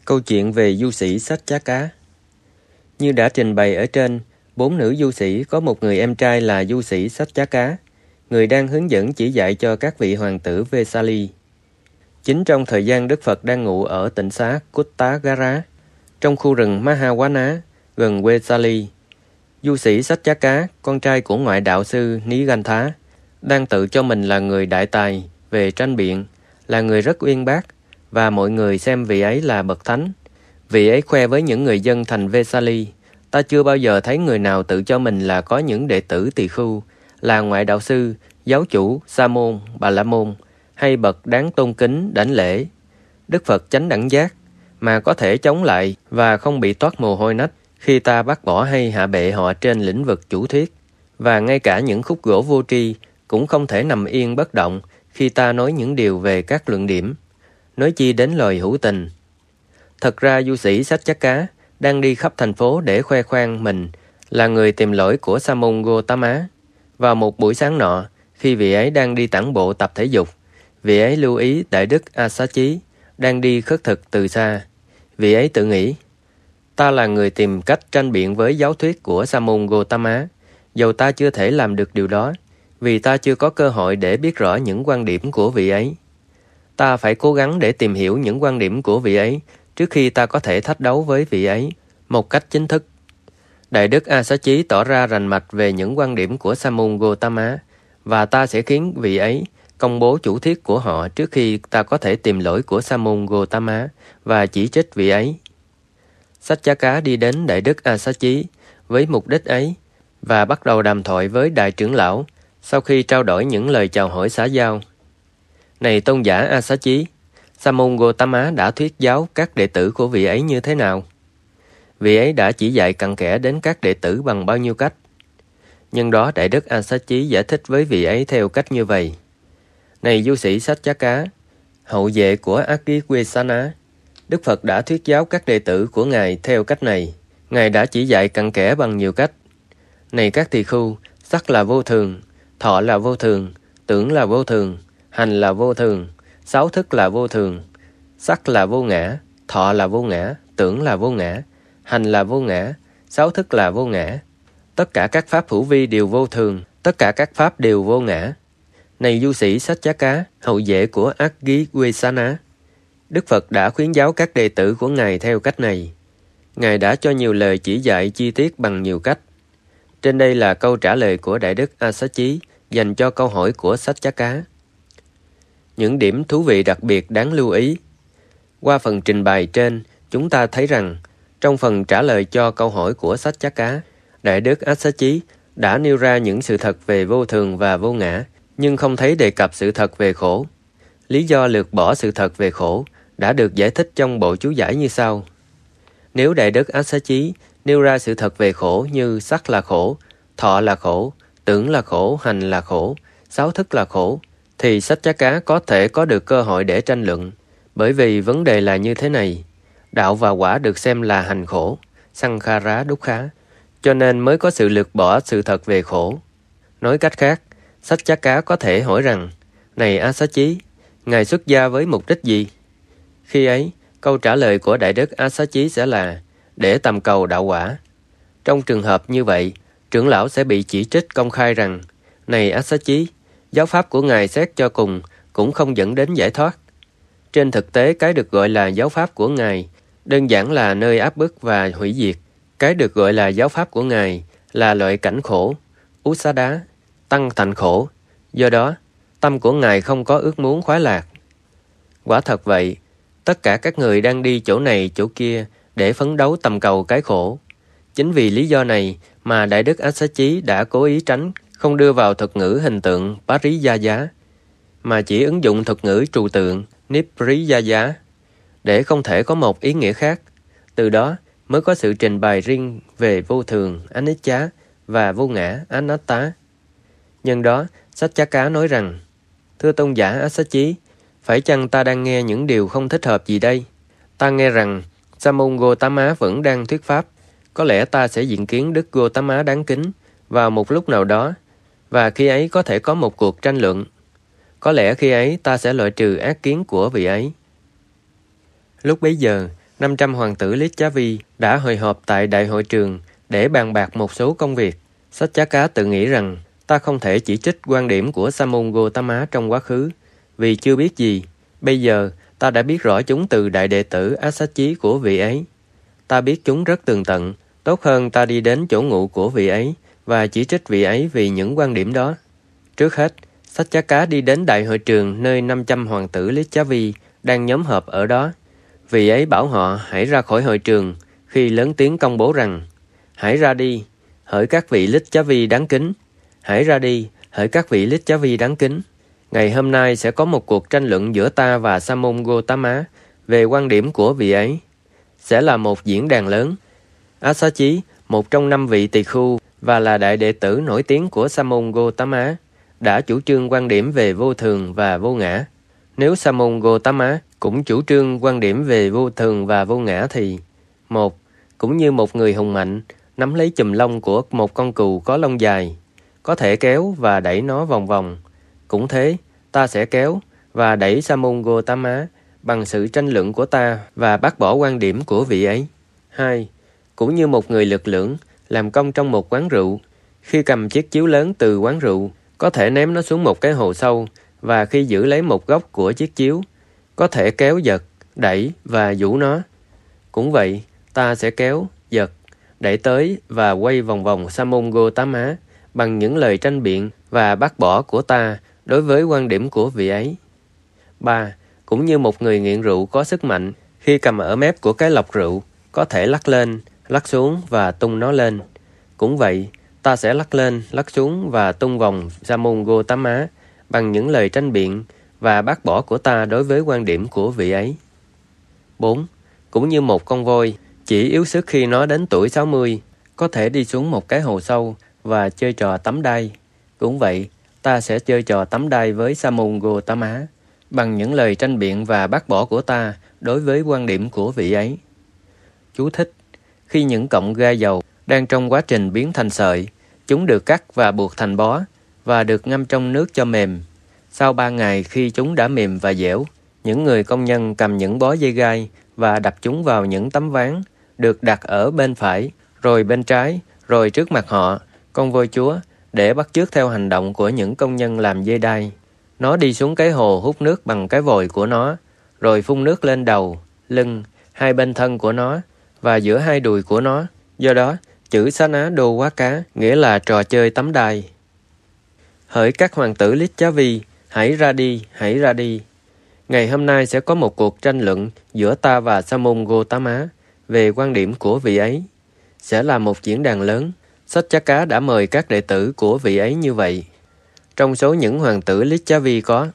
Câu chuyện về du sĩ xách chá cá. Như đã trình bày ở trên, 4 nữ du sĩ có một người em trai là du sĩ xách chá cá, người đang hướng dẫn chỉ dạy cho các vị hoàng tử Vesali. Chính trong thời gian Đức Phật đang ngụ ở tỉnh xá Kuttagara, trong khu rừng Mahawana, gần Vesali, du sĩ xách chá cá, con trai của ngoại đạo sư Nigantha, đang tự cho mình là người đại tài về tranh biện, là người rất uyên bác, và mọi người xem vị ấy là bậc thánh. Vị ấy khoe với những người dân thành Vesali, ta chưa bao giờ thấy người nào tự cho mình là có những đệ tử tỳ khưu, là ngoại đạo sư, giáo chủ, sa môn, bà la môn, hay bậc đáng tôn kính, đảnh lễ. Đức Phật chánh đẳng giác, mà có thể chống lại và không bị toát mồ hôi nách khi ta bắt bỏ hay hạ bệ họ trên lĩnh vực chủ thuyết. Và ngay cả những khúc gỗ vô tri cũng không thể nằm yên bất động khi ta nói những điều về các luận điểm, nói chi đến lời hữu tình. Thật ra du sĩ xách chá cá đang đi khắp thành phố để khoe khoang mình là người tìm lỗi của Sa môn Gotama. Vào một buổi sáng nọ, khi vị ấy đang đi tản bộ tập thể dục, vị ấy lưu ý Đại đức A-xá-chí đang đi khất thực từ xa. Vị ấy tự nghĩ, ta là người tìm cách tranh biện với giáo thuyết của Sa môn Gotama, dầu ta chưa thể làm được điều đó, vì ta chưa có cơ hội để biết rõ những quan điểm của vị ấy. Ta phải cố gắng để tìm hiểu những quan điểm của vị ấy trước khi ta có thể thách đấu với vị ấy một cách chính thức. Đại đức A-xá-chí tỏ ra rành mạch về những quan điểm của Sa môn Gotama, và ta sẽ khiến vị ấy công bố chủ thuyết của họ trước khi ta có thể tìm lỗi của Sa môn Gotama và chỉ trích vị ấy. Xách chá cá đi đến Đại đức A-xá-chí với mục đích ấy và bắt đầu đàm thoại với đại trưởng lão sau khi trao đổi những lời chào hỏi xã giao. Này tôn giả A-xá-chí, Sa môn Gotama đã thuyết giáo các đệ tử của vị ấy như thế nào? Vị ấy đã chỉ dạy cặn kẽ đến các đệ tử bằng bao nhiêu cách? Nhân đó Đại đức A-xá-chí giải thích với vị ấy theo cách như vậy. Này du sĩ xách chá cá, hậu vệ của Akikvesana, Đức Phật đã thuyết giáo các đệ tử của Ngài theo cách này. Ngài đã chỉ dạy cặn kẽ bằng nhiều cách. Này các tỳ khưu, sắc là vô thường, thọ là vô thường, tưởng là vô thường, hành là vô thường, sáu thức là vô thường, sắc là vô ngã, thọ là vô ngã, tưởng là vô ngã, hành là vô ngã, sáu thức là vô ngã. Tất cả các pháp hữu vi đều vô thường, tất cả các pháp đều vô ngã. Này du sĩ xách chá cá, hậu vệ của Akikvesana, Đức Phật đã khuyến giáo các đệ tử của Ngài theo cách này. Ngài đã cho nhiều lời chỉ dạy chi tiết bằng nhiều cách. Trên đây là câu trả lời của Đại đức A-xá-chí dành cho câu hỏi của xách chá cá. Những điểm thú vị đặc biệt đáng lưu ý. Qua phần trình bày trên, chúng ta thấy rằng, trong phần trả lời cho câu hỏi của xách chá cá, Đại đức A-xá-chí đã nêu ra những sự thật về vô thường và vô ngã, nhưng không thấy đề cập sự thật về khổ. Lý do lược bỏ sự thật về khổ đã được giải thích trong bộ chú giải như sau. Nếu Đại đức A-xá-chí nêu ra sự thật về khổ như sắc là khổ, thọ là khổ, tưởng là khổ, hành là khổ, sáu thức là khổ, thì xách chá cá có thể có được cơ hội để tranh luận. Bởi vì vấn đề là như thế này, đạo và quả được xem là hành khổ, sankhara dukkha, cho nên mới có sự lược bỏ sự thật về khổ. Nói cách khác, xách chá cá có thể hỏi rằng, này A-xá-chí, Ngài xuất gia với mục đích gì? Khi ấy, câu trả lời của Đại đức A-xá-chí sẽ là để tầm cầu đạo quả. Trong trường hợp như vậy, trưởng lão sẽ bị chỉ trích công khai rằng, này A-xá-chí, giáo pháp của Ngài xét cho cùng cũng không dẫn đến giải thoát. Trên thực tế, cái được gọi là giáo pháp của Ngài đơn giản là nơi áp bức và hủy diệt. Cái được gọi là giáo pháp của Ngài là loại cảnh khổ, usada, tăng thành khổ. Do đó, tâm của Ngài không có ước muốn khoái lạc. Quả thật vậy, tất cả các người đang đi chỗ này chỗ kia để phấn đấu tầm cầu cái khổ. Chính vì lý do này mà Đại đức A-xá-chí đã cố ý tránh không đưa vào thuật ngữ hình tượng Pariyaya, mà chỉ ứng dụng thuật ngữ trừu tượng Nipriyaya, để không thể có một ý nghĩa khác. Từ đó mới có sự trình bày riêng về vô thường, anicca và vô ngã, anatta. Nhân đó, xách chá cá nói rằng, thưa tôn giả A-xá-chí, phải chăng ta đang nghe những điều không thích hợp gì đây? Ta nghe rằng Sa môn Gotama vẫn đang thuyết pháp. Có lẽ ta sẽ diện kiến Đức Gotama đáng kính vào một lúc nào đó, và khi ấy có thể có một cuộc tranh luận. Có lẽ khi ấy ta sẽ loại trừ ác kiến của vị ấy. Lúc bấy giờ, 500 hoàng tử Lichavi đã hội họp tại đại hội trường để bàn bạc một số công việc. Satyaka tự nghĩ rằng ta không thể chỉ trích quan điểm của Sa môn Gotama trong quá khứ, vì chưa biết gì. Bây giờ ta đã biết rõ chúng từ đại đệ tử Ásachí của vị ấy. Ta biết chúng rất tường tận, tốt hơn ta đi đến chỗ ngụ của vị ấy và chỉ trích vị ấy vì những quan điểm đó. Trước hết, Satyaka đi đến đại hội trường nơi 500 hoàng tử Lichavi đang nhóm họp ở đó. Vị ấy bảo họ hãy ra khỏi hội trường khi lớn tiếng công bố rằng: hãy ra đi, hỡi các vị Lichavi đáng kính. Hãy ra đi, hỡi các vị Lichavi đáng kính. Ngày hôm nay sẽ có một cuộc tranh luận giữa ta và Sa môn Gotama về quan điểm của vị ấy. Sẽ là một diễn đàn lớn. Ásachí, một trong 5 vị tỳ khưu và là đại đệ tử nổi tiếng của Sa môn Gotama, đã chủ trương quan điểm về vô thường và vô ngã. Nếu Sa môn Gotama cũng chủ trương quan điểm về vô thường và vô ngã thì: 1. Cũng như một người hùng mạnh nắm lấy chùm lông của một con cừu có lông dài, có thể kéo và đẩy nó vòng vòng. Cũng thế, ta sẽ kéo và đẩy Sa môn Gotama bằng sự tranh luận của ta và bác bỏ quan điểm của vị ấy. 2. Cũng như một người lực lưỡng làm công trong một quán rượu, khi cầm chiếc chiếu lớn từ quán rượu, có thể ném nó xuống một cái hồ sâu, và khi giữ lấy một góc của chiếc chiếu, có thể kéo giật, đẩy và giũ nó. Cũng vậy, ta sẽ kéo, giật, đẩy tới và quay vòng vòng Sa môn Gotama bằng những lời tranh biện và bác bỏ của ta đối với quan điểm của vị ấy. 3. Cũng như một người nghiện rượu có sức mạnh, khi cầm ở mép của cái lọc rượu, có thể lắc lên, lắc xuống và tung nó lên. Cũng vậy, ta sẽ lắc lên, lắc xuống và tung vòng Sa môn Gotama bằng những lời tranh biện và bác bỏ của ta đối với quan điểm của vị ấy. 4. Cũng như một con voi, chỉ yếu sức khi nó đến tuổi 60, có thể đi xuống một cái hồ sâu và chơi trò tắm đai. Cũng vậy, ta sẽ chơi trò tắm đai với Sa môn Gotama bằng những lời tranh biện và bác bỏ của ta đối với quan điểm của vị ấy. Chú thích: khi những cọng ga dầu đang trong quá trình biến thành sợi, chúng được cắt và buộc thành bó và được ngâm trong nước cho mềm. Sau 3 ngày khi chúng đã mềm và dẻo, những người công nhân cầm những bó dây gai và đập chúng vào những tấm ván được đặt ở bên phải, rồi bên trái, rồi trước mặt họ, con voi chúa, để bắt chước theo hành động của những công nhân làm dây đai. Nó đi xuống cái hồ hút nước bằng cái vòi của nó, rồi phun nước lên đầu, lưng, hai bên thân của nó và giữa hai đùi của nó. Do đó, chữ Sana Đô Quá Cá nghĩa là trò chơi tắm đai. Hỡi các hoàng tử Lichavi, hãy ra đi, hãy ra đi. Ngày hôm nay sẽ có một cuộc tranh luận giữa ta và Sa môn Gotama về quan điểm của vị ấy. Sẽ là một diễn đàn lớn. Satyaka đã mời các đệ tử của vị ấy như vậy. Trong số những hoàng tử Lichavi có: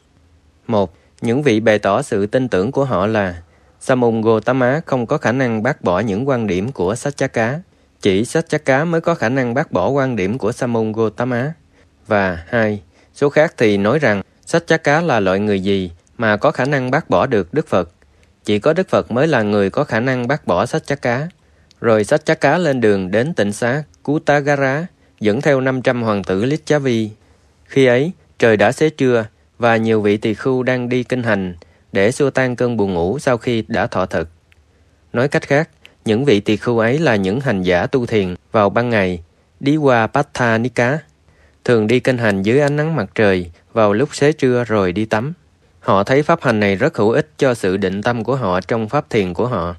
1. Những vị bày tỏ sự tin tưởng của họ là Sa môn Gotama không có khả năng bác bỏ những quan điểm của Satyaka. Chỉ Satyaka mới có khả năng bác bỏ quan điểm của Sa môn Gotama. Và 2. Số khác thì nói rằng Satyaka là loại người gì mà có khả năng bác bỏ được Đức Phật. Chỉ có Đức Phật mới là người có khả năng bác bỏ Satyaka. Rồi Satyaka lên đường đến tỉnh xá Kutagara, dẫn theo 500 hoàng tử Lichavi. Khi ấy, trời đã xế trưa và nhiều vị tỳ khưu đang đi kinh hành để xua tan cơn buồn ngủ sau khi đã thọ thực. Nói cách khác, những vị tỳ khưu ấy là những hành giả tu thiền vào ban ngày, đi qua Patthanika, thường đi kinh hành dưới ánh nắng mặt trời vào lúc xế trưa rồi đi tắm. Họ thấy pháp hành này rất hữu ích cho sự định tâm của họ trong pháp thiền của họ.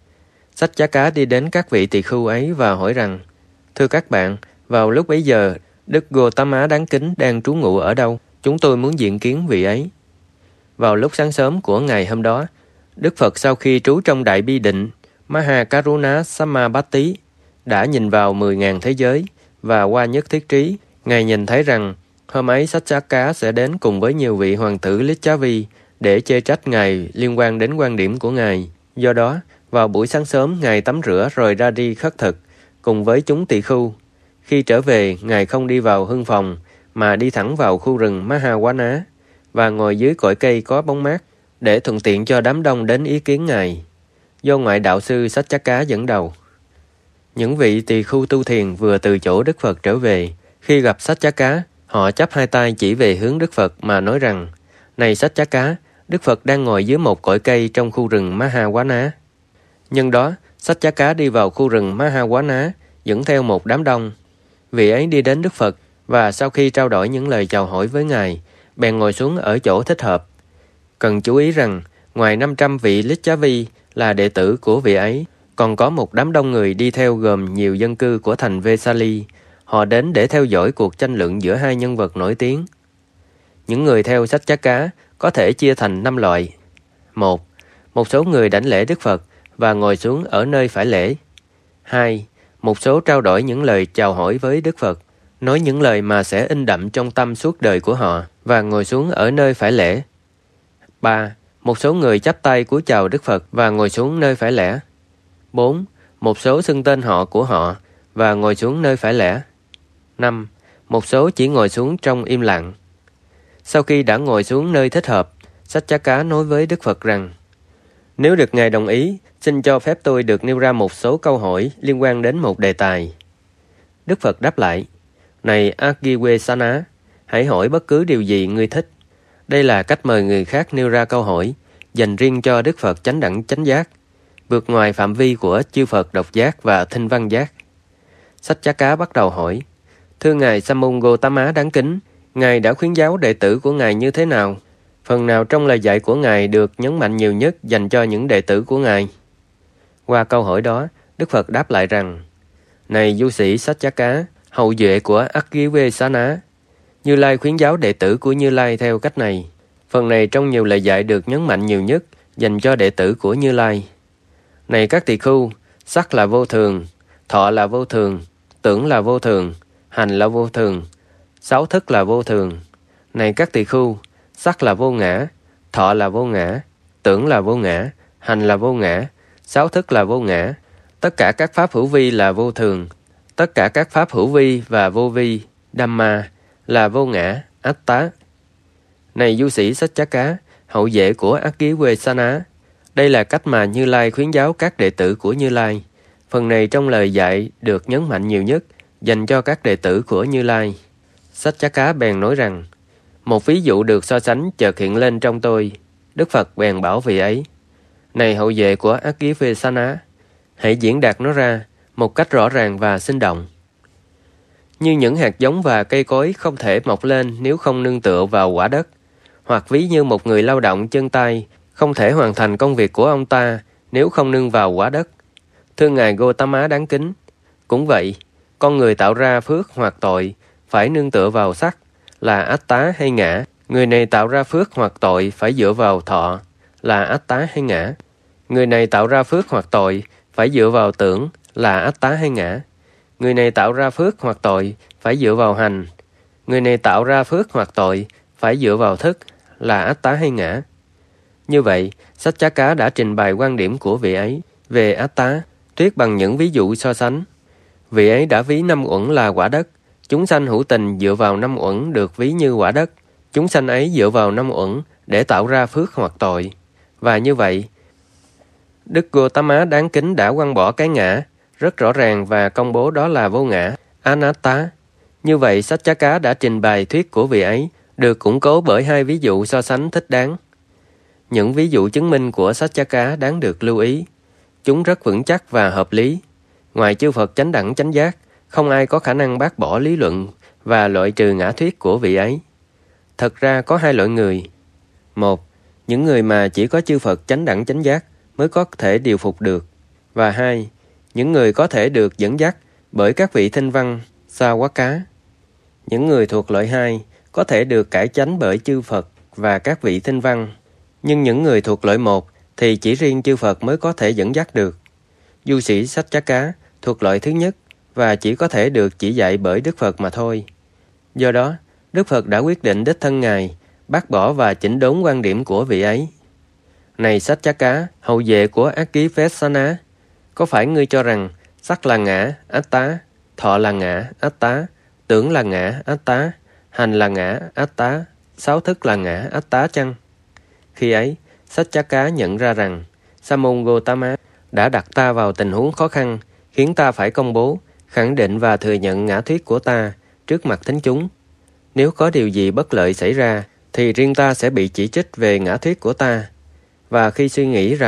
Satyaka đi đến các vị tỳ khưu ấy và hỏi rằng: thưa các bạn, vào lúc bấy giờ, Đức Gotama đáng kính đang trú ngụ ở đâu? Chúng tôi muốn diện kiến vị ấy. Vào lúc sáng sớm của ngày hôm đó, Đức Phật sau khi trú trong đại bi định Mahakaruna Samabhati đã nhìn vào 10.000 thế giới và qua nhất thiết trí, Ngài nhìn thấy rằng hôm ấy Satyaka sẽ đến cùng với nhiều vị hoàng tử Lichavi để chê trách Ngài liên quan đến quan điểm của Ngài. Do đó, vào buổi sáng sớm, Ngài tắm rửa rồi ra đi khất thực cùng với chúng tỳ khưu. Khi trở về, Ngài không đi vào hương phòng mà đi thẳng vào khu rừng Mahawana và ngồi dưới cội cây có bóng mát để thuận tiện cho đám đông đến ý kiến Ngài. Do ngoại đạo sư Satyaka dẫn đầu. Những vị tỳ khưu tu thiền vừa từ chỗ Đức Phật trở về, khi gặp Satyaka, họ chắp hai tay chỉ về hướng Đức Phật mà nói rằng: này Satyaka, Đức Phật đang ngồi dưới một cội cây trong khu rừng Mahawana. Nhân đó, Saccaka đi vào khu rừng Mahawana, dẫn theo một đám đông. Vị ấy đi đến Đức Phật, và sau khi trao đổi những lời chào hỏi với Ngài, bèn ngồi xuống ở chỗ thích hợp. Cần chú ý rằng, ngoài 500 vị Lichavi là đệ tử của vị ấy, còn có một đám đông người đi theo gồm nhiều dân cư của thành Vesali. Họ đến để theo dõi cuộc tranh luận giữa hai nhân vật nổi tiếng. Những người theo Saccaka có thể chia thành 5 loại. 1. Một số người đảnh lễ Đức Phật và ngồi xuống ở nơi phải lễ. 2. Một số trao đổi những lời chào hỏi với Đức Phật, nói những lời mà sẽ in đậm trong tâm suốt đời của họ và ngồi xuống ở nơi phải lễ. 3. Một số người chắp tay cúi chào Đức Phật và ngồi xuống nơi phải lễ. 4. Một số xưng tên họ của họ và ngồi xuống nơi phải lễ. 5. Một số chỉ ngồi xuống trong im lặng. Sau khi đã ngồi xuống nơi thích hợp, Saccaka nói với Đức Phật rằng: Nếu được Ngài đồng ý, xin cho phép tôi được nêu ra một số câu hỏi liên quan đến một đề tài. Đức Phật đáp lại: Này Agiwesana, hãy hỏi bất cứ điều gì ngươi thích. Đây là cách mời người khác nêu ra câu hỏi, dành riêng cho Đức Phật chánh đẳng chánh giác, vượt ngoài phạm vi của chư Phật độc giác và thinh văn giác. Saccaka bắt đầu hỏi: Thưa Ngài Samungotama đáng kính, Ngài đã khuyến giáo đệ tử của Ngài như thế nào? Phần nào trong lời dạy của Ngài được nhấn mạnh nhiều nhất dành cho những đệ tử của Ngài? Qua câu hỏi đó, Đức Phật đáp lại rằng: Này du sĩ Saccaka, hậu duệ của Agiwesana, Như Lai khuyến giáo đệ tử của Như Lai theo cách này. Phần này trong nhiều lời dạy được nhấn mạnh nhiều nhất dành cho đệ tử của Như Lai. Này các tỳ khưu, sắc là vô thường, thọ là vô thường, tưởng là vô thường, hành là vô thường, 6 thức là vô thường. Này các tỳ khưu, sắc là vô ngã, thọ là vô ngã, tưởng là vô ngã, hành là vô ngã, 6 thức là vô ngã. Tất cả các pháp hữu vi là vô thường, tất cả các pháp hữu vi và vô vi, Dhamma, là vô ngã, Atta. Này du sĩ Saccaka, hậu duệ của Agiwesana, đây là cách mà Như Lai khuyến giáo các đệ tử của Như Lai. Phần này trong lời dạy được nhấn mạnh nhiều nhất dành cho các đệ tử của Như Lai. Saccaka bèn nói rằng: Một ví dụ được so sánh chợt hiện lên trong tôi. Đức Phật bèn bảo vị ấy: Này hậu duệ của Agiwesana, hãy diễn đạt nó ra một cách rõ ràng và sinh động. Như những hạt giống và cây cối không thể mọc lên nếu không nương tựa vào quả đất, hoặc ví như một người lao động chân tay không thể hoàn thành công việc của ông ta nếu không nương vào quả đất. Thưa Ngài Gotama đáng kính, cũng vậy, con người tạo ra phước hoặc tội phải nương tựa vào sắc, là Atta hay ngã. Người này tạo ra phước hoặc tội phải dựa vào thọ, là Atta hay ngã. Người này tạo ra phước hoặc tội phải dựa vào tưởng, là Atta hay ngã. Người này tạo ra phước hoặc tội phải dựa vào hành. Người này tạo ra phước hoặc tội phải dựa vào thức, là Atta hay ngã. Như vậy, Saccaka đã trình bày quan điểm của vị ấy về Atta, thuyết bằng những ví dụ so sánh. Vị ấy đã ví 5 uẩn là quả đất. Chúng sanh hữu tình dựa vào 5 uẩn được ví như quả đất. Chúng sanh ấy dựa vào 5 uẩn để tạo ra phước hoặc tội. Và như vậy, Đức Gotama đáng kính đã quăng bỏ cái ngã rất rõ ràng và công bố đó là vô ngã, Anatta. Như vậy, Saccaka đã trình bày thuyết của vị ấy được củng cố bởi 2 ví dụ so sánh thích đáng. Những ví dụ chứng minh của Saccaka đáng được lưu ý. Chúng rất vững chắc và hợp lý. Ngoài chư Phật chánh đẳng chánh giác, không ai có khả năng bác bỏ lý luận và loại trừ ngã thuyết của vị ấy. Thật ra có 2 loại người. 1. Những người mà chỉ có chư Phật chánh đẳng chánh giác mới có thể điều phục được. Và 2. Những người có thể được dẫn dắt bởi các vị thinh văn, Sawaka. Những người thuộc loại 2 có thể được cải chánh bởi chư Phật và các vị thinh văn. Nhưng những người thuộc loại 1 thì chỉ riêng chư Phật mới có thể dẫn dắt được. Du sĩ Saccaka thuộc loại thứ nhất và chỉ có thể được chỉ dạy bởi Đức Phật mà thôi. Do đó, Đức Phật đã quyết định đích thân Ngài bác bỏ và chỉnh đốn quan điểm của vị ấy. Này Saccaka, hậu duệ của Agiwesana, có phải ngươi cho rằng sắc là ngã, Atta, thọ là ngã, Atta, tưởng là ngã, Atta, hành là ngã, Atta, 6 thức là ngã, Atta chăng? Khi ấy, Saccaka nhận ra rằng Samungotama đã đặt ta vào tình huống khó khăn, khiến ta phải công bố, khẳng định và thừa nhận ngã thuyết của ta trước mặt thính chúng. Nếu có điều gì bất lợi xảy ra, thì riêng ta sẽ bị chỉ trích về ngã thuyết của ta. Và khi suy nghĩ rằng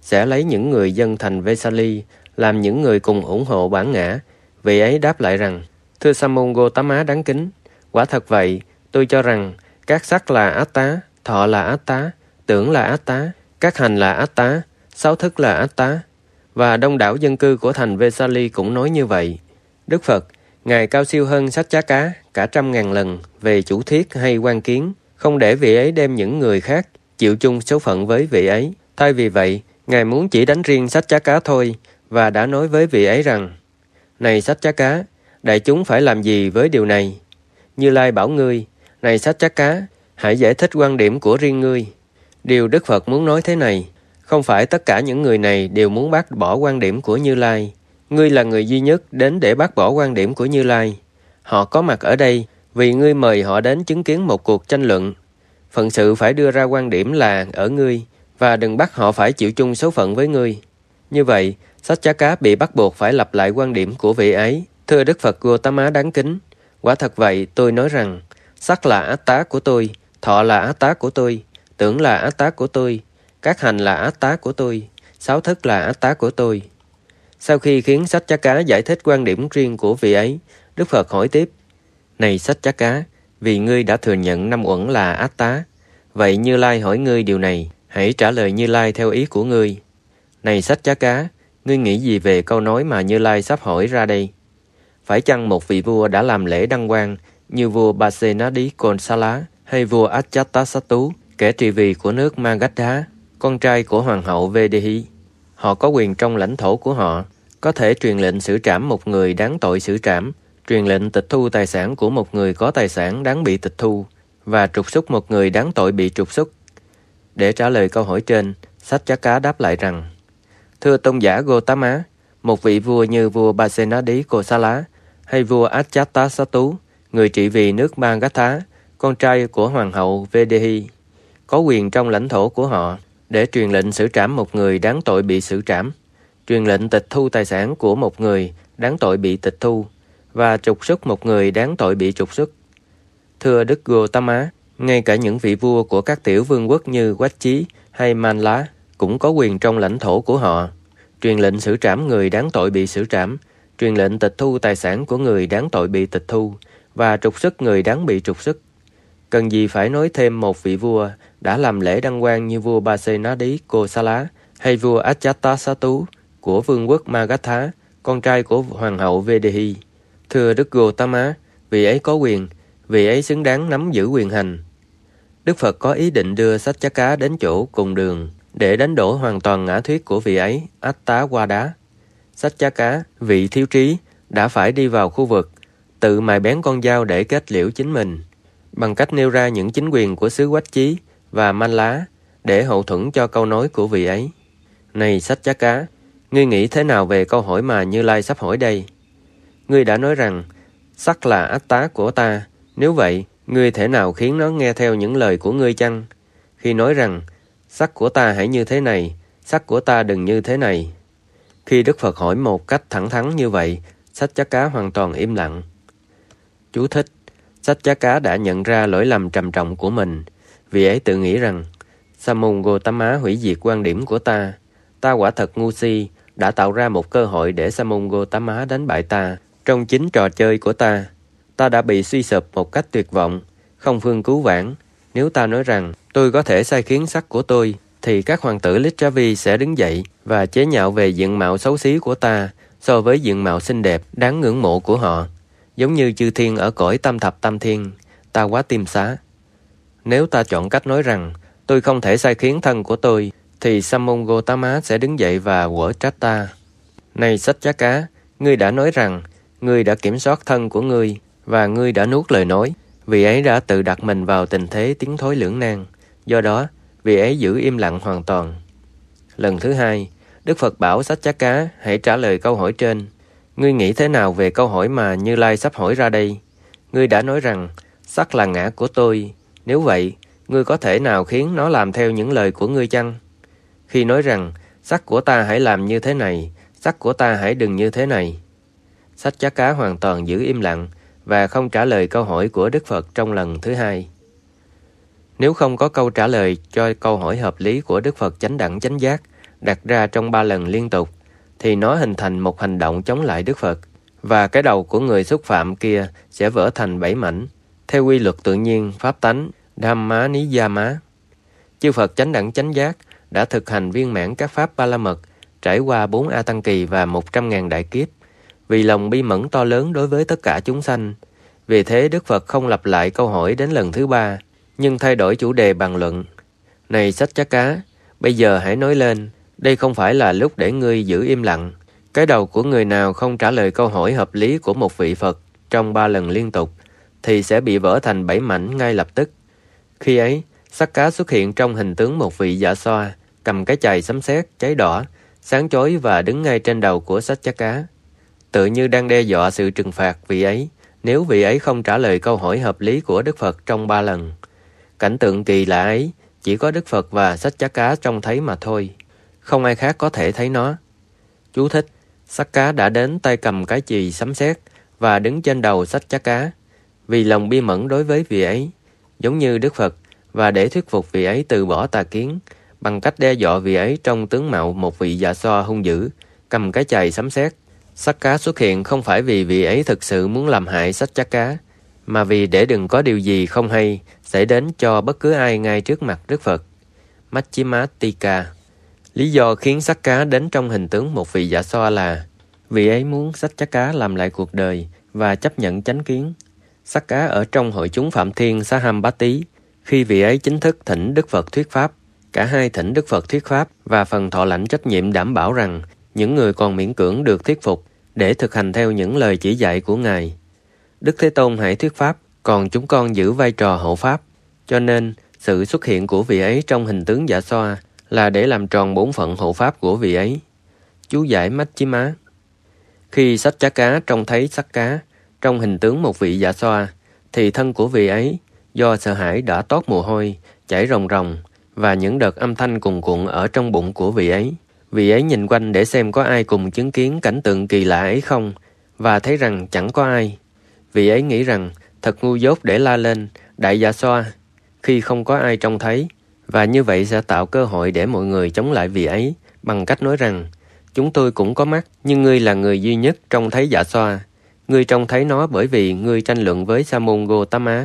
sẽ lấy những người dân thành Vesali làm những người cùng ủng hộ bản ngã. Vị ấy đáp lại rằng, thưa Sa môn Gotama đáng kính, quả thật vậy, tôi cho rằng các sắc là Atta, thọ là Atta, tưởng là Atta, các hành là Atta, sáu thức là Atta, và đông đảo dân cư của thành Vesali cũng nói như vậy. Đức Phật, Ngài cao siêu hơn Saccaka cả 100.000 lần về chủ thuyết hay quan kiến, không để vị ấy đem những người khác chịu chung số phận với vị ấy. Thay vì vậy, Ngài muốn chỉ đánh riêng Saccaka thôi, và đã nói với vị ấy rằng, này Saccaka, đại chúng phải làm gì với điều này? Như Lai bảo ngươi, này Saccaka, hãy giải thích quan điểm của riêng ngươi. Điều Đức Phật muốn nói thế này, không phải tất cả những người này đều muốn bác bỏ quan điểm của Như Lai. Ngươi là người duy nhất đến để bác bỏ quan điểm của Như Lai. Họ có mặt ở đây vì ngươi mời họ đến chứng kiến một cuộc tranh luận. Phận sự phải đưa ra quan điểm là ở ngươi, và đừng bắt họ phải chịu chung số phận với ngươi. Như vậy, Saccaka bị bắt buộc phải lặp lại quan điểm của vị ấy. Thưa Đức Phật Gotama đáng kính, quả thật vậy, tôi nói rằng, sắc là Atta của tôi, thọ là Atta của tôi, tưởng là Atta của tôi, các hành là Atta của tôi, sáu thức là Atta của tôi. Sau khi khiến Saccaka giải thích quan điểm riêng của vị ấy, Đức Phật hỏi tiếp, này Saccaka, vì ngươi đã thừa nhận năm uẩn là Atta, vậy Như Lai hỏi ngươi điều này, hãy trả lời Như Lai theo ý của ngươi. Này Saccaka, ngươi nghĩ gì về câu nói mà Như Lai sắp hỏi ra đây? Phải chăng một vị vua đã làm lễ đăng quang như vua Pasenadi Konsala hay vua Ajatasattu, kẻ trị vì của nước Magadha, con trai của hoàng hậu Vedehi? Họ có quyền trong lãnh thổ của họ, có thể truyền lệnh xử trảm một người đáng tội xử trảm, truyền lệnh tịch thu tài sản của một người có tài sản đáng bị tịch thu, và trục xuất một người đáng tội bị trục xuất. Để trả lời câu hỏi trên, Saccaka đáp lại rằng, thưa tôn giả Gotama, một vị vua như vua Pasenadi Kosala hay vua Ajatasattu, người trị vì nước Magadha, con trai của hoàng hậu Vedehi, có quyền trong lãnh thổ của họ để truyền lệnh xử trảm một người đáng tội bị xử trảm, truyền lệnh tịch thu tài sản của một người đáng tội bị tịch thu, và trục xuất một người đáng tội bị trục xuất. Thưa Đức Gotama, ngay cả những vị vua của các tiểu vương quốc như Quách Chí hay Manla cũng có quyền trong lãnh thổ của họ, truyền lệnh xử trảm người đáng tội bị xử trảm, truyền lệnh tịch thu tài sản của người đáng tội bị tịch thu, và trục xuất người đáng bị trục xuất. Cần gì phải nói thêm một vị vua đã làm lễ đăng quang như vua Pasenadi Kosala hay vua Ajatasattu của vương quốc Magadha, con trai của hoàng hậu Vedehi. Thưa Đức Gotama, vị ấy có quyền, vị ấy xứng đáng nắm giữ quyền hành. Đức Phật có ý định đưa Saccaka đến chỗ cùng đường để đánh đổ hoàn toàn ngã thuyết của vị ấy, Attawada. Saccaka, vị thiếu trí, đã phải đi vào khu vực, tự mài bén con dao để kết liễu chính mình, bằng cách nêu ra những chính quyền của xứ Quách Chí và Manlá để hậu thuẫn cho câu nói của vị ấy. Này Saccaka, ngươi nghĩ thế nào về câu hỏi mà Như Lai sắp hỏi đây? Ngươi đã nói rằng, sắc là Atta của ta, nếu vậy, ngươi thể nào khiến nó nghe theo những lời của ngươi chăng? Khi nói rằng, sắc của ta hãy như thế này, sắc của ta đừng như thế này. Khi Đức Phật hỏi một cách thẳng thắn như vậy, Saccaka hoàn toàn im lặng. Chú thích: Saccaka đã nhận ra lỗi lầm trầm trọng của mình. Vì ấy tự nghĩ rằng, Sa môn Gotama hủy diệt quan điểm của ta. Ta quả thật ngu si, đã tạo ra một cơ hội để Sa môn Gotama đánh bại ta. Trong chính trò chơi của ta, ta đã bị suy sụp một cách tuyệt vọng, không phương cứu vãn. Nếu ta nói rằng tôi có thể sai khiến sắc của tôi, thì các hoàng tử Lichavi sẽ đứng dậy và chế nhạo về diện mạo xấu xí của ta so với diện mạo xinh đẹp, đáng ngưỡng mộ của họ. Giống như chư thiên ở cõi tam thập tam thiên, ta quá tiêm xá. Nếu ta chọn cách nói rằng tôi không thể sai khiến thân của tôi, thì Sa môn Gotama sẽ đứng dậy và quở trách ta. Này Saccaka, ngươi đã nói rằng ngươi đã kiểm soát thân của ngươi và ngươi đã nuốt lời nói. Vì ấy đã tự đặt mình vào tình thế tiến thối lưỡng nan. Do đó, vì ấy giữ im lặng hoàn toàn. Lần thứ hai, Đức Phật bảo Saccaka hãy trả lời câu hỏi trên. Ngươi nghĩ thế nào về câu hỏi mà Như Lai sắp hỏi ra đây? Ngươi đã nói rằng sắc là ngã của tôi. Nếu vậy, ngươi có thể nào khiến nó làm theo những lời của ngươi chăng? Khi nói rằng sắc của ta hãy làm như thế này, sắc của ta hãy đừng như thế này. Saccaka hoàn toàn giữ im lặng và không trả lời câu hỏi của Đức Phật trong lần thứ hai. Nếu không có câu trả lời cho câu hỏi hợp lý của Đức Phật chánh đẳng chánh giác, đặt ra trong 3 lần liên tục, thì nó hình thành một hành động chống lại Đức Phật, và cái đầu của người xúc phạm kia sẽ vỡ thành 7 mảnh, theo quy luật tự nhiên pháp tánh Dhamma Niyama. Chư Phật chánh đẳng chánh giác đã thực hành viên mãn các pháp ba la mật, trải qua 4 A Tăng Kỳ và 100.000 đại kiếp, vì lòng bi mẫn to lớn đối với tất cả chúng sanh. Vì thế Đức Phật không lặp lại câu hỏi đến lần thứ 3, nhưng thay đổi chủ đề bàn luận. Này Saccaka, bây giờ hãy nói lên, đây không phải là lúc để ngươi giữ im lặng. Cái đầu của người nào không trả lời câu hỏi hợp lý của một vị Phật trong 3 lần liên tục, thì sẽ bị vỡ thành 7 mảnh ngay lập tức. Khi ấy, Sakka xuất hiện trong hình tướng một vị dạ xoa, cầm cái chày sấm sét cháy đỏ, sáng chói và đứng ngay trên đầu của Saccaka, tự như đang đe dọa sự trừng phạt vị ấy nếu vị ấy không trả lời câu hỏi hợp lý của Đức Phật trong 3 lần. Cảnh tượng kỳ lạ ấy chỉ có Đức Phật và Saccaka trông thấy mà thôi, không ai khác có thể thấy nó. Chú thích: Sakka đã đến tay cầm cái chì sấm sét và đứng trên đầu Saccaka vì lòng bi mẫn đối với vị ấy, giống như Đức Phật, và để thuyết phục vị ấy từ bỏ tà kiến bằng cách đe dọa vị ấy trong tướng mạo một vị dạ xoa hung dữ cầm cái chày sấm sét. Sakka xuất hiện không phải vì vị ấy thực sự muốn làm hại Saccaka, mà vì để đừng có điều gì không hay xảy đến cho bất cứ ai ngay trước mặt Đức Phật. Majjhima Tika. Lý do khiến Sakka đến trong hình tướng một vị dạ xoa là vị ấy muốn Saccaka làm lại cuộc đời và chấp nhận chánh kiến. Sakka ở trong hội chúng Phạm Thiên Sahampati khi vị ấy chính thức thỉnh Đức Phật thuyết pháp. Cả hai thỉnh Đức Phật thuyết pháp và phần thọ lãnh trách nhiệm đảm bảo rằng những người còn miễn cưỡng được thuyết phục để thực hành theo những lời chỉ dạy của Ngài. Đức Thế Tôn hãy thuyết pháp, còn chúng con giữ vai trò hộ pháp. Cho nên, sự xuất hiện của vị ấy trong hình tướng dạ xoa là để làm tròn bổn phận hộ pháp của vị ấy. Chú giải Majjhima. Khi Saccaka trông thấy Sakka trong hình tướng một vị dạ xoa, thì thân của vị ấy do sợ hãi đã toát mồ hôi, chảy ròng ròng, và những đợt âm thanh cuồn cuộn ở trong bụng của vị ấy. Vị ấy nhìn quanh để xem có ai cùng chứng kiến cảnh tượng kỳ lạ ấy không, và thấy rằng chẳng có ai. Vị ấy nghĩ rằng thật ngu dốt để la lên đại dạ xoa khi không có ai trông thấy, và như vậy sẽ tạo cơ hội để mọi người chống lại vị ấy bằng cách nói rằng chúng tôi cũng có mắt, nhưng ngươi là người duy nhất trông thấy dạ xoa. Ngươi trông thấy nó bởi vì ngươi tranh luận với Sa môn Gotama.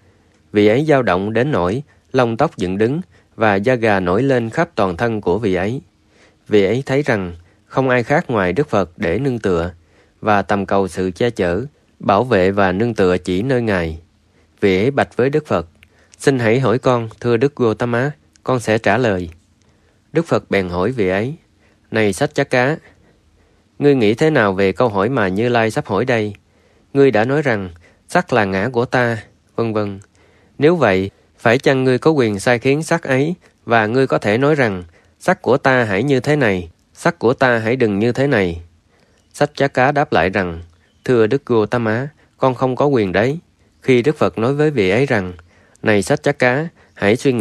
Vị ấy dao động đến nỗi lông tóc dựng đứng và da gà nổi lên khắp toàn thân của vị ấy. Vị ấy thấy rằng không ai khác ngoài Đức Phật để nương tựa, và tầm cầu sự che chở, bảo vệ và nương tựa chỉ nơi Ngài. Vị ấy bạch với Đức Phật: Xin hãy hỏi con, thưa Đức Gotama, con sẽ trả lời. Đức Phật bèn hỏi vị ấy: Này Saccaka, ngươi nghĩ thế nào về câu hỏi mà Như Lai sắp hỏi đây? Ngươi đã nói rằng sắc là ngã của ta, vân vân. Nếu vậy, phải chăng ngươi có quyền sai khiến sắc ấy, và ngươi có thể nói rằng sắc của ta hãy như thế này, sắc của ta hãy đừng như thế này? Saccaka đáp lại rằng: Thưa Đức Gotama, con không có quyền đấy. Khi Đức Phật nói với vị ấy rằng: Này Saccaka, hãy suy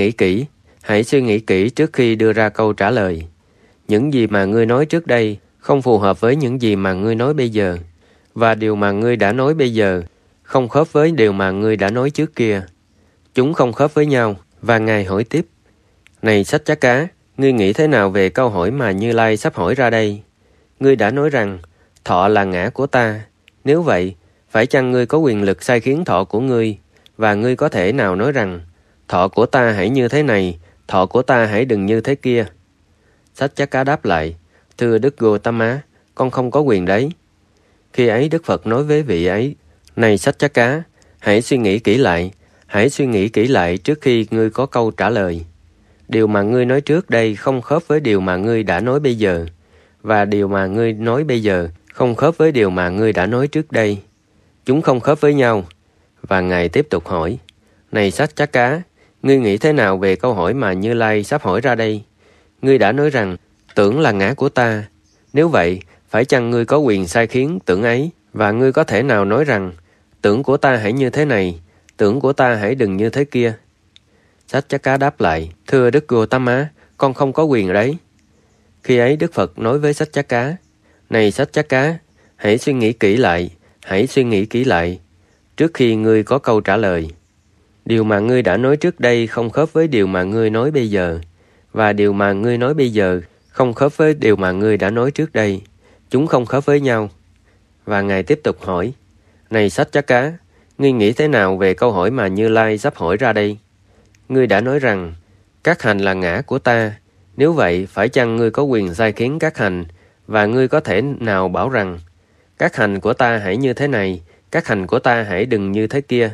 nghĩ kỹ trước khi đưa ra câu trả lời. Những gì mà ngươi nói trước đây không phù hợp với những gì mà ngươi nói bây giờ, và điều mà ngươi đã nói bây giờ không khớp với điều mà ngươi đã nói trước kia. Chúng không khớp với nhau. Và Ngài hỏi tiếp: Này Saccaka, ngươi nghĩ thế nào về câu hỏi mà Như Lai sắp hỏi ra đây? Ngươi đã nói rằng thọ là ngã của ta. Nếu vậy, phải chăng ngươi có quyền lực sai khiến thọ của ngươi, và ngươi có thể nào nói rằng thọ của ta hãy như thế này, thọ của ta hãy đừng như thế kia? Saccaka đáp lại: Thưa Đức Gotama, con không có quyền đấy. Khi ấy Đức Phật nói với vị ấy: Này Saccaka, hãy suy nghĩ kỹ lại trước khi ngươi có câu trả lời. Điều mà ngươi nói trước đây không khớp với điều mà ngươi đã nói bây giờ, và điều mà ngươi nói bây giờ không khớp với điều mà ngươi đã nói trước đây. Chúng không khớp với nhau. Và Ngài tiếp tục hỏi: Này Saccaka, ngươi nghĩ thế nào về câu hỏi mà Như Lai sắp hỏi ra đây? Ngươi đã nói rằng tưởng là ngã của ta. Nếu vậy, phải chăng ngươi có quyền sai khiến tưởng ấy, và ngươi có thể nào nói rằng tưởng của ta hãy như thế này, tưởng của ta hãy đừng như thế kia? Saccaka đáp lại: Thưa Đức Gotama, con không có quyền đấy. Khi ấy Đức Phật nói với Saccaka: Này Saccaka, hãy suy nghĩ kỹ lại trước khi ngươi có câu trả lời. Điều mà ngươi đã nói trước đây không khớp với điều mà ngươi nói bây giờ, và điều mà ngươi nói bây giờ không khớp với điều mà ngươi đã nói trước đây. Chúng không khớp với nhau. Và Ngài tiếp tục hỏi, này Saccaka, ngươi nghĩ thế nào về câu hỏi mà Như Lai sắp hỏi ra đây? Ngươi đã nói rằng, các hành là ngã của ta. Nếu vậy, phải chăng ngươi có quyền sai khiến các hành, và ngươi có thể nào bảo rằng, các hành của ta hãy như thế này, các hành của ta hãy đừng như thế kia?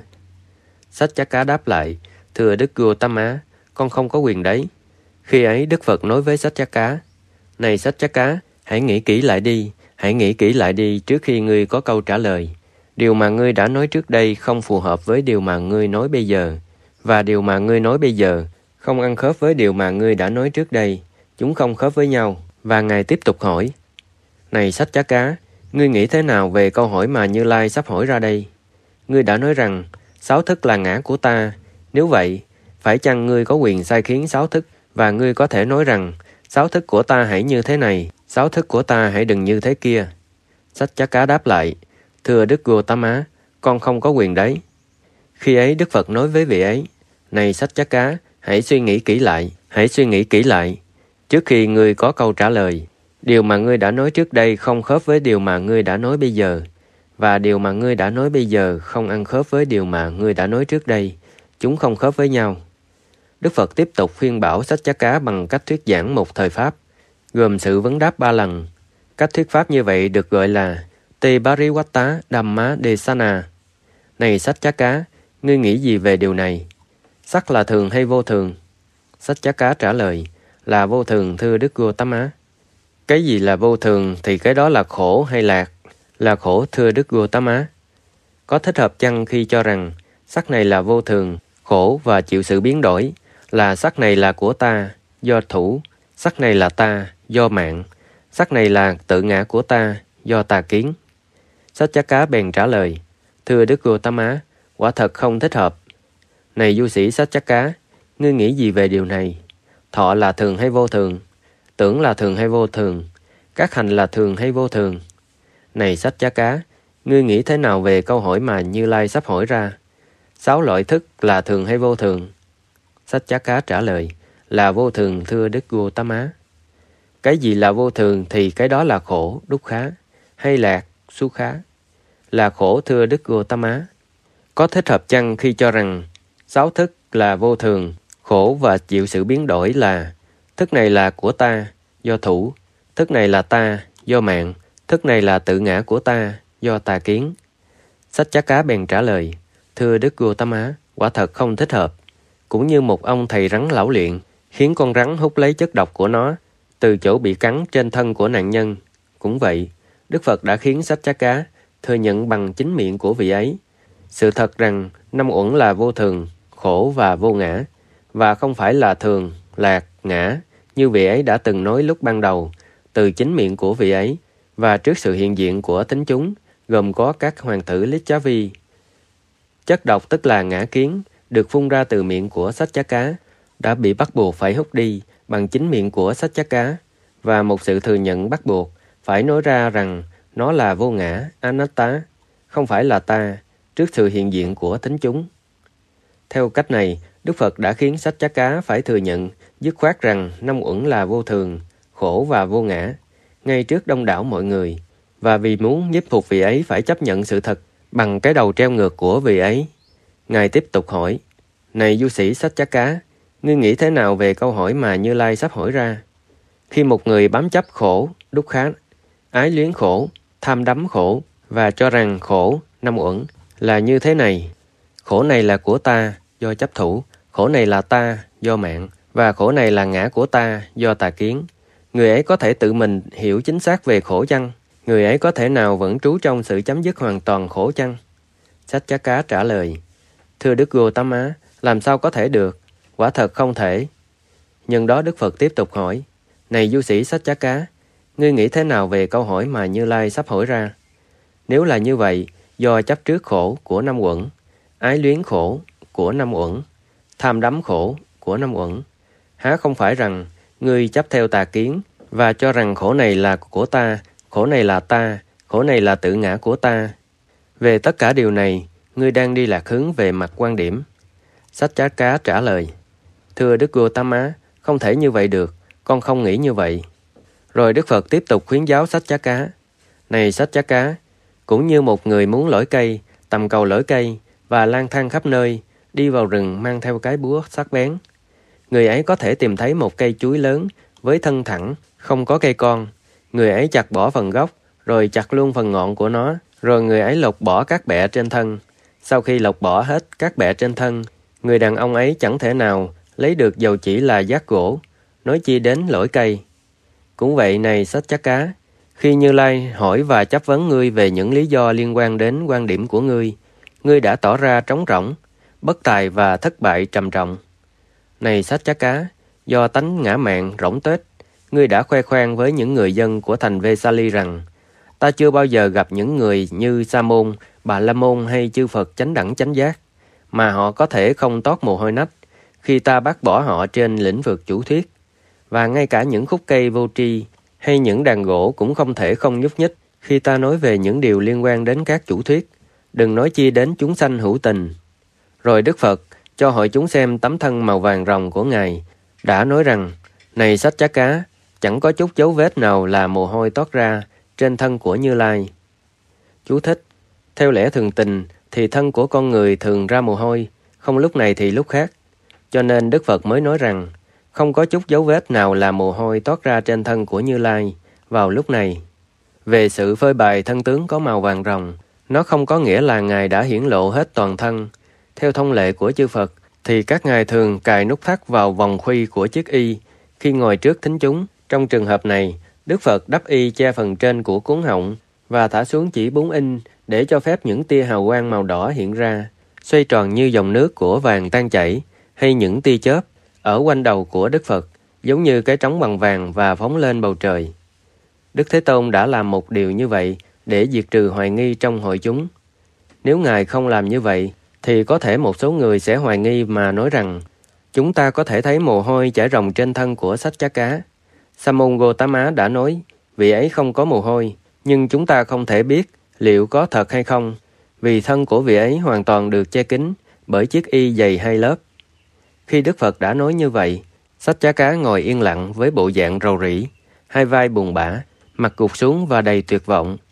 Saccaka đáp lại, thưa Đức Gautama, con không có quyền đấy. Khi ấy Đức Phật nói với Saccaka, này Saccaka, hãy nghĩ kỹ lại đi, hãy nghĩ kỹ lại đi trước khi ngươi có câu trả lời. Điều mà ngươi đã nói trước đây không phù hợp với điều mà ngươi nói bây giờ, và điều mà ngươi nói bây giờ không ăn khớp với điều mà ngươi đã nói trước đây. Chúng không khớp với nhau. Và Ngài tiếp tục hỏi, này Saccaka, ngươi nghĩ thế nào về câu hỏi mà Như Lai sắp hỏi ra đây? Ngươi đã nói rằng, sáu thức là ngã của ta. Nếu vậy, phải chăng ngươi có quyền sai khiến sáu thức, và ngươi có thể nói rằng, sáu thức của ta hãy như thế này, sáu thức của ta hãy đừng như thế kia? Saccaka đáp lại, thưa Đức Gautama, con không có quyền đấy. Khi ấy Đức Phật nói với vị ấy, này Saccaka, hãy suy nghĩ kỹ lại, hãy suy nghĩ kỹ lại. Trước khi ngươi có câu trả lời, điều mà ngươi đã nói trước đây không khớp với điều mà ngươi đã nói bây giờ, và điều mà ngươi đã nói bây giờ không ăn khớp với điều mà ngươi đã nói trước đây. Chúng không khớp với nhau. Đức Phật tiếp tục khuyên bảo Saccaka bằng cách thuyết giảng một thời pháp, gồm sự vấn đáp 3 lần. Cách thuyết pháp như vậy được gọi là Te Parivatta Dhamma Desana. Này Saccaka, ngươi nghĩ gì về điều này? Sắc là thường hay vô thường? Saccaka trả lời, là vô thường thưa Đức Gautama. Cái gì là vô thường thì cái đó là khổ hay lạc? Là khổ thưa Đức Gautama. Có thích hợp chăng khi cho rằng sắc này là vô thường, khổ và chịu sự biến đổi, là sắc này là của ta, do thủ, sắc này là ta, do mạng, sắc này là tự ngã của ta, do tà kiến? Saccaka bèn trả lời, thưa Đức Gautama, quả thật không thích hợp. Này du sĩ Saccaka, ngươi nghĩ gì về điều này? Thọ là thường hay vô thường? Tưởng là thường hay vô thường? Các hành là thường hay vô thường? Này Saccaka, ngươi nghĩ thế nào về câu hỏi mà Như Lai sắp hỏi ra? 6 loại thức là thường hay vô thường? Saccaka trả lời, là vô thường thưa Đức Gautama. Cái gì là vô thường thì cái đó là khổ, dukkha, hay lạc, sukha? Là khổ thưa Đức Gautama. Có thích hợp chăng khi cho rằng 6 thức là vô thường, khổ và chịu sự biến đổi, là thức này là của ta, do thủ, thức này là ta, do mạng, thức này là tự ngã của ta, do tà kiến? Saccaka bèn trả lời, thưa Đức Gautama, quả thật không thích hợp. Cũng như một ông thầy rắn lão luyện khiến con rắn hút lấy chất độc của nó từ chỗ bị cắn trên thân của nạn nhân, cũng vậy, Đức Phật đã khiến Saccaka thừa nhận bằng chính miệng của vị ấy sự thật rằng 5 uẩn là vô thường, khổ và vô ngã, và không phải là thường, lạc, ngã như vị ấy đã từng nói lúc ban đầu, từ chính miệng của vị ấy và trước sự hiện diện của thính chúng, gồm có các hoàng tử Lichavi. Chất độc tức là ngã kiến được phun ra từ miệng của Saccaka đã bị bắt buộc phải hút đi bằng chính miệng của Saccaka, và một sự thừa nhận bắt buộc phải nói ra rằng nó là vô ngã, anatta, không phải là ta, trước sự hiện diện của thính chúng. Theo cách này, Đức Phật đã khiến Saccaka phải thừa nhận dứt khoát rằng 5 uẩn là vô thường, khổ và vô ngã, ngay trước đông đảo mọi người, và vì muốn nhiếp phục vị ấy phải chấp nhận sự thật bằng cái đầu treo ngược của vị ấy. Ngài tiếp tục hỏi, này du sĩ Saccaka, ngươi nghĩ thế nào về câu hỏi mà Như Lai sắp hỏi ra? Khi một người bám chấp khổ, dukkha, ái luyến khổ, tham đắm khổ, và cho rằng khổ, 5 uẩn, là như thế này. Khổ này là của ta, do chấp thủ, khổ này là ta, do mạng, và khổ này là ngã của ta, do tà kiến. Người ấy có thể tự mình hiểu chính xác về khổ chăng? Người ấy có thể nào vẫn trú trong sự chấm dứt hoàn toàn khổ chăng? Saccaka trả lời, thưa Đức Gautama, làm sao có thể được? Quả thật không thể. Nhân đó Đức Phật tiếp tục hỏi, này du sĩ Saccaka, ngươi nghĩ thế nào về câu hỏi mà Như Lai sắp hỏi ra? Nếu là như vậy, do chấp trước khổ của 5 uẩn, ái luyến khổ của 5 uẩn, tham đắm khổ của 5 uẩn, há không phải rằng ngươi chấp theo tà kiến và cho rằng khổ này là của ta, khổ này là ta, khổ này là tự ngã của ta? Về tất cả điều này, ngươi đang đi lạc hướng về mặt quan điểm. Saccaka trả lời, thưa Đức Gautama, không thể như vậy được, con không nghĩ như vậy. Rồi Đức Phật tiếp tục khuyến giáo Xách Chá Cá. Này Xách Chá Cá, cũng như một người muốn lỗi cây, tầm cầu lỗi cây và lang thang khắp nơi, đi vào rừng mang theo cái búa sắc bén. Người ấy có thể tìm thấy một cây chuối lớn với thân thẳng, không có cây con. Người ấy chặt bỏ phần gốc, rồi chặt luôn phần ngọn của nó, rồi người ấy lột bỏ các bẹ trên thân. Sau khi lột bỏ hết các bẹ trên thân, người đàn ông ấy chẳng thể nào lấy được dầu chỉ là giác gỗ, nói chi đến lỗi cây. Cũng vậy này Xách Chá Cá, khi Như Lai hỏi và chất vấn ngươi về những lý do liên quan đến quan điểm của ngươi đã tỏ ra trống rỗng, bất tài và thất bại trầm trọng. Này Xách Chá Cá, do tánh ngã mạn rỗng tuếch, ngươi đã khoe khoang với những người dân của thành Vesali rằng ta chưa bao giờ gặp những người như Sa Môn, Bà La Môn hay chư Phật chánh đẳng chánh giác, mà họ có thể không toát mồ hôi nách khi ta bác bỏ họ trên lĩnh vực chủ thuyết. Và ngay cả những khúc cây vô tri hay những đàn gỗ cũng không thể không nhúc nhích khi ta nói về những điều liên quan đến các chủ thuyết, đừng nói chi đến chúng sanh hữu tình. Rồi Đức Phật cho hội chúng xem tấm thân màu vàng ròng của Ngài, đã nói rằng, này Xách Chá Cá, chẳng có chút dấu vết nào là mồ hôi toát ra trên thân của Như Lai. Chú thích: theo lẽ thường tình thì thân của con người thường ra mồ hôi, không lúc này thì lúc khác. Cho nên Đức Phật mới nói rằng, không có chút dấu vết nào là mồ hôi toát ra trên thân của Như Lai vào lúc này. Về sự phơi bày thân tướng có màu vàng ròng, nó không có nghĩa là Ngài đã hiển lộ hết toàn thân. Theo thông lệ của chư Phật, thì các ngài thường cài nút thắt vào vòng khuy của chiếc y khi ngồi trước thính chúng. Trong trường hợp này, Đức Phật đắp y che phần trên của cuốn họng và thả xuống chỉ 4 inch để cho phép những tia hào quang màu đỏ hiện ra, xoay tròn như dòng nước của vàng tan chảy, hay những tia chớp ở quanh đầu của Đức Phật, giống như cái trống bằng vàng và phóng lên bầu trời. Đức Thế Tôn đã làm một điều như vậy để diệt trừ hoài nghi trong hội chúng. Nếu Ngài không làm như vậy, thì có thể một số người sẽ hoài nghi mà nói rằng chúng ta có thể thấy mồ hôi chảy ròng trên thân của Xách Chá Cá. Sa Môn Gotama đã nói, vị ấy không có mồ hôi, nhưng chúng ta không thể biết liệu có thật hay không, vì thân của vị ấy hoàn toàn được che kín bởi chiếc y dày 2 lớp. Khi Đức Phật đã nói như vậy, Xách Chá Cá ngồi yên lặng với bộ dạng rầu rĩ, hai vai buồn bã, mặt gục xuống và đầy tuyệt vọng.